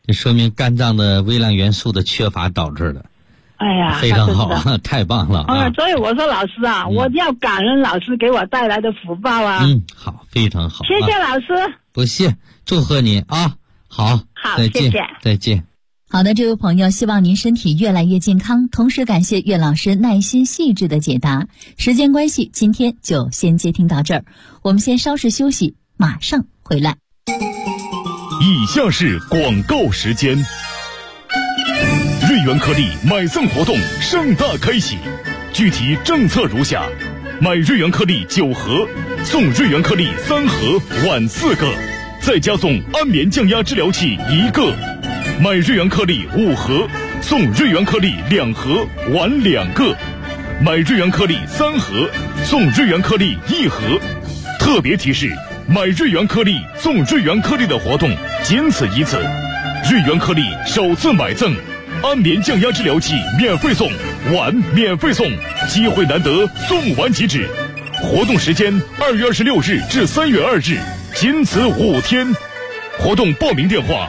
这说明肝脏的微量元素的缺乏导致的。 哎呀， 非常好，太棒了啊！ 所以我说老师啊，我要感恩老师给我带来的福报啊。 好，非常好， 谢谢老师。 不谢，祝贺你啊！好，再见， 谢谢， 再见。 好的，这位朋友，希望您身体越来越健康，同时感谢岳老师耐心细致的解答。时间关系，今天就先接听到这儿，我们先稍事休息，马上回来。 以下是广告时间。瑞元颗粒买赠活动盛大开启，具体政策如下：买瑞元颗粒9盒，送瑞元颗粒3盒，晚4个，再加送安眠降压治疗器1个；买瑞元颗粒5盒，送瑞元颗粒2盒，晚2个；买瑞元颗粒3盒，送瑞元颗粒1盒。特别提示：买瑞元颗粒送瑞元颗粒的活动仅此一次，瑞元颗粒首次买赠。安眠降压治疗器免费送，碗免费送，机会难得，送完即止。活动时间2月26日至3月2日，仅此5天。活动报名电话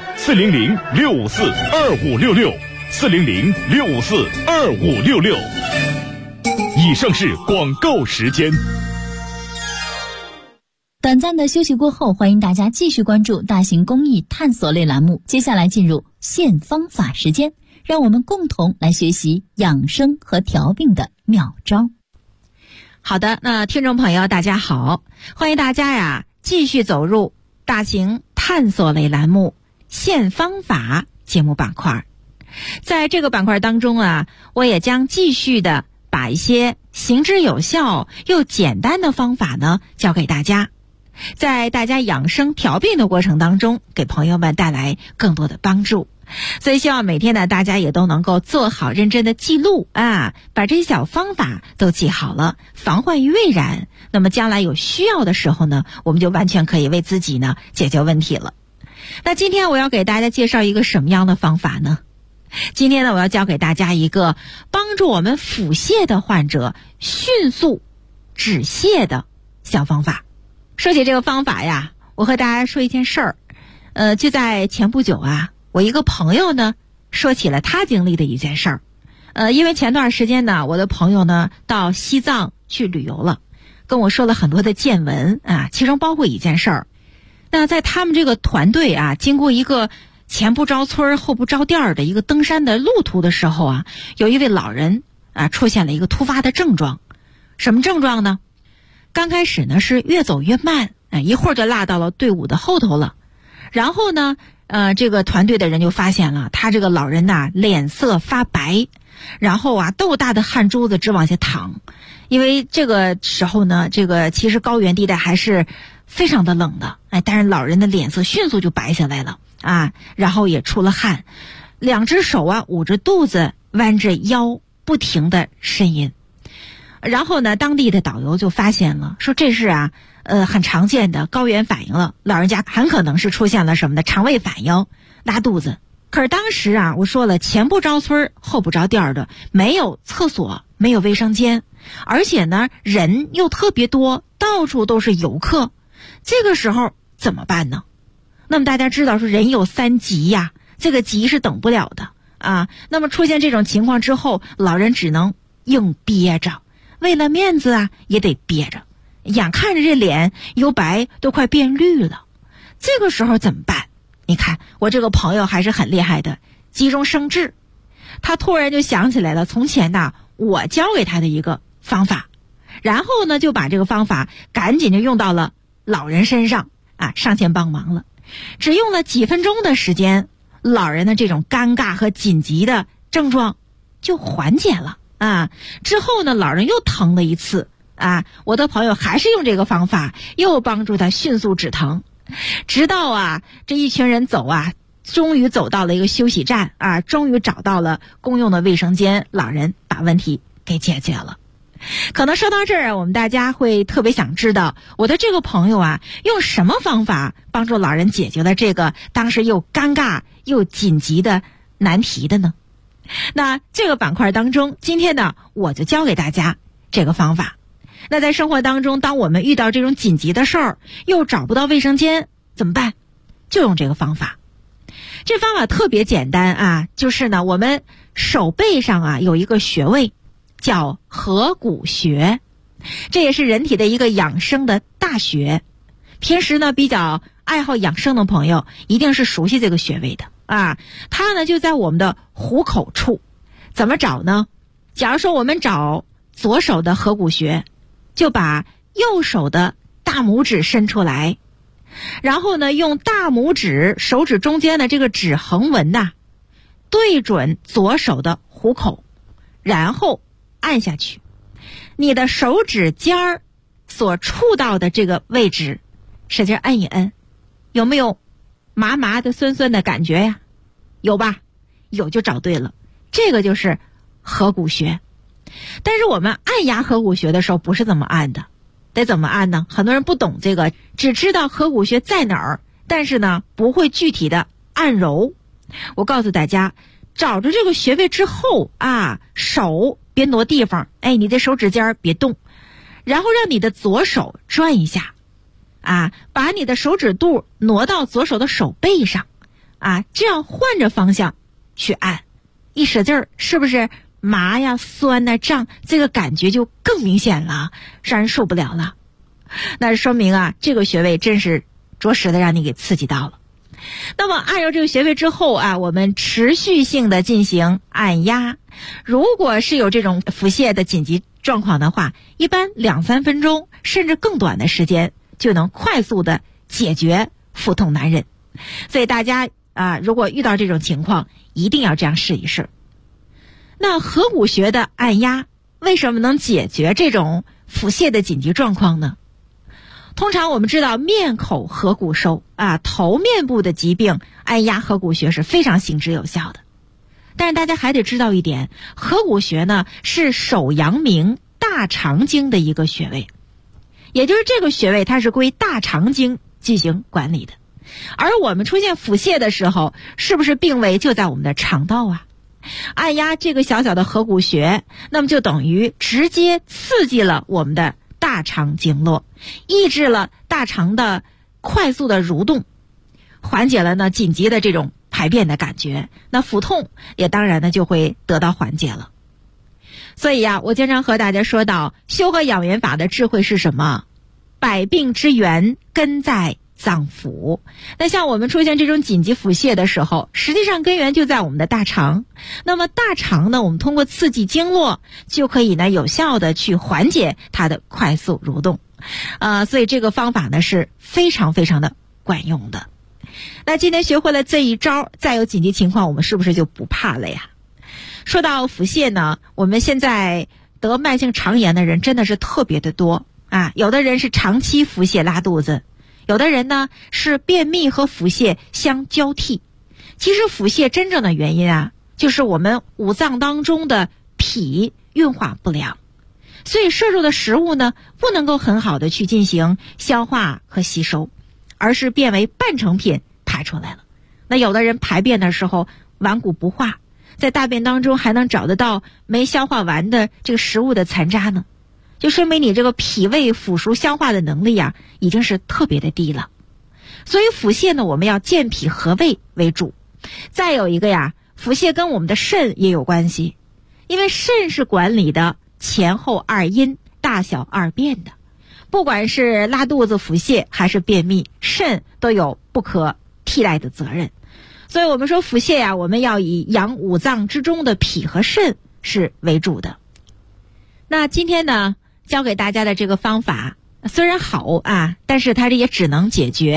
400-642566，400-642566。以上是广告时间。 短暂的休息过后，欢迎大家继续关注大型公益探索类栏目。接下来进入现方法时间，让我们共同来学习养生和调病的妙招。 好的，那听众朋友大家好，欢迎大家呀继续走入大型探索类栏目现方法节目板块。在这个板块当中啊，我也将继续的把一些行之有效又简单的方法呢教给大家，在大家养生调病的过程当中，给朋友们带来更多的帮助。所以希望每天呢，大家也都能够做好认真的记录啊，把这些小方法都记好了，防患于未然。那么将来有需要的时候呢，我们就完全可以为自己呢解决问题了。那今天我要给大家介绍一个什么样的方法呢？今天呢，我要教给大家一个帮助我们腹泻的患者迅速止泻的小方法。说起这个方法呀，我和大家说一件事儿。就在前不久啊，我一个朋友呢说起了他经历的一件事儿。因为前段时间呢，我的朋友呢到西藏去旅游了，跟我说了很多的见闻啊，其中包括一件事儿。那在他们这个团队啊，经过一个前不着村后不着店的一个登山的路途的时候啊，有一位老人啊出现了一个突发的症状。什么症状呢？刚开始呢是越走越慢，一会儿就落到了队伍的后头了。然后呢这个团队的人就发现了他这个老人呐脸色发白，然后啊豆大的汗珠子直往下淌。因为这个时候呢，这个其实高原地带还是非常的冷的，但是老人的脸色迅速就白下来了啊，然后也出了汗，两只手啊捂着肚子，弯着腰，不停的呻吟。然后呢，当地的导游就发现了，说这是很常见的高原反应了，老人家很可能是出现了什么的肠胃反应，拉肚子。可是当时啊，我说了，前不着村后不着店的，没有厕所，没有卫生间，而且呢人又特别多，到处都是游客，这个时候怎么办呢？那么大家知道说人有3急呀，这个急是等不了的啊。那么出现这种情况之后，老人只能硬憋着，为了面子啊也得憋着，眼看着这脸由白都快变绿了。这个时候怎么办？你看我这个朋友还是很厉害的，急中生智，他突然就想起来了从前呐我教给他的一个方法，然后呢就把这个方法赶紧就用到了老人身上啊，上前帮忙了。只用了几分钟的时间，老人的这种尴尬和紧急的症状就缓解了啊。之后呢，老人又疼了一次啊，我的朋友还是用这个方法，又帮助他迅速止疼。直到啊这一群人走啊，终于走到了一个休息站啊，终于找到了公用的卫生间，老人把问题给解决了。可能说到这儿，我们大家会特别想知道，我的这个朋友啊，用什么方法帮助老人解决了这个当时又尴尬又紧急的难题的呢？那这个板块当中，今天呢，我就教给大家这个方法。那在生活当中，当我们遇到这种紧急的事儿，又找不到卫生间，怎么办？就用这个方法。 这方法特别简单啊，就是呢，我们手背上啊有一个穴位叫合谷穴，这也是人体的一个养生的大穴。平时呢比较爱好养生的朋友一定是熟悉这个穴位的啊。它呢就在我们的虎口处。怎么找呢？假如说我们找左手的合谷穴，就把右手的大拇指伸出来，然后呢用大拇指手指中间的这个指横纹呐，对准左手的虎口，然后按下去。你的手指尖儿所触到的这个位置使劲按一按，有没有麻麻的酸酸的感觉呀？有吧？有就找对了，这个就是合谷穴。但是我们按压合谷穴的时候不是这么按的，得怎么按呢？很多人不懂这个，只知道合谷穴在哪儿，但是呢不会具体的按揉。我告诉大家，找着这个穴位之后啊，手别挪地方，你的手指尖别动，然后让你的左手转一下啊，把你的手指肚挪到左手的手背上啊，这样换着方向去按，一使劲儿，是不是麻呀、酸呐、胀，这个感觉就更明显了，让人受不了了。那说明啊，这个穴位真是着实的让你给刺激到了。那么按揉这个穴位之后啊，我们持续性的进行按压。如果是有这种腹泻的紧急状况的话，一般2-3分钟甚至更短的时间就能快速的解决腹痛难忍。所以大家啊，如果遇到这种情况，一定要这样试一试。那合谷穴的按压为什么能解决这种腹泻的紧急状况呢？通常我们知道面口合谷收啊，头面部的疾病按压合谷穴是非常行之有效的。但是大家还得知道一点，合谷穴呢是手阳明大肠经的一个穴位，也就是这个穴位它是归大肠经进行管理的。而我们出现腹泻的时候，是不是病位就在我们的肠道啊？按压这个小小的合谷穴，那么就等于直接刺激了我们的大肠经络，抑制了大肠的快速的蠕动，缓解了呢紧急的这种排便的感觉，那腹痛也当然呢就会得到缓解了。所以啊，我经常和大家说到，修和养元法的智慧是什么？百病之源根在脏腑。那像我们出现这种紧急腹泻的时候，实际上根源就在我们的大肠。那么大肠呢，我们通过刺激经络就可以呢有效的去缓解它的快速蠕动。所以这个方法呢是非常非常的管用的。那今天学会了这一招，再有紧急情况我们是不是就不怕了呀？说到腹泻呢，我们现在得慢性肠炎的人真的是特别的多啊，有的人是长期腹泻拉肚子，有的人呢是便秘和腹泻相交替。其实腹泻真正的原因啊，就是我们五脏当中的脾运化不良，所以摄入的食物呢不能够很好的去进行消化和吸收，而是变为半成品排出来了。那有的人排便的时候顽固不化，在大便当中还能找得到没消化完的这个食物的残渣呢，就说明你这个脾胃腐熟消化的能力啊已经是特别的低了。所以腹泻呢，我们要健脾和胃为主。再有一个呀，腹泻跟我们的肾也有关系，因为肾是管理的前后二阴、大小二便的。不管是拉肚子、腹泻还是便秘，肾都有不可替代的责任。所以我们说腹泻呀，我们要以养五脏之中的脾和肾是为主的。那今天呢，教给大家的这个方法虽然好啊，但是它这也只能解决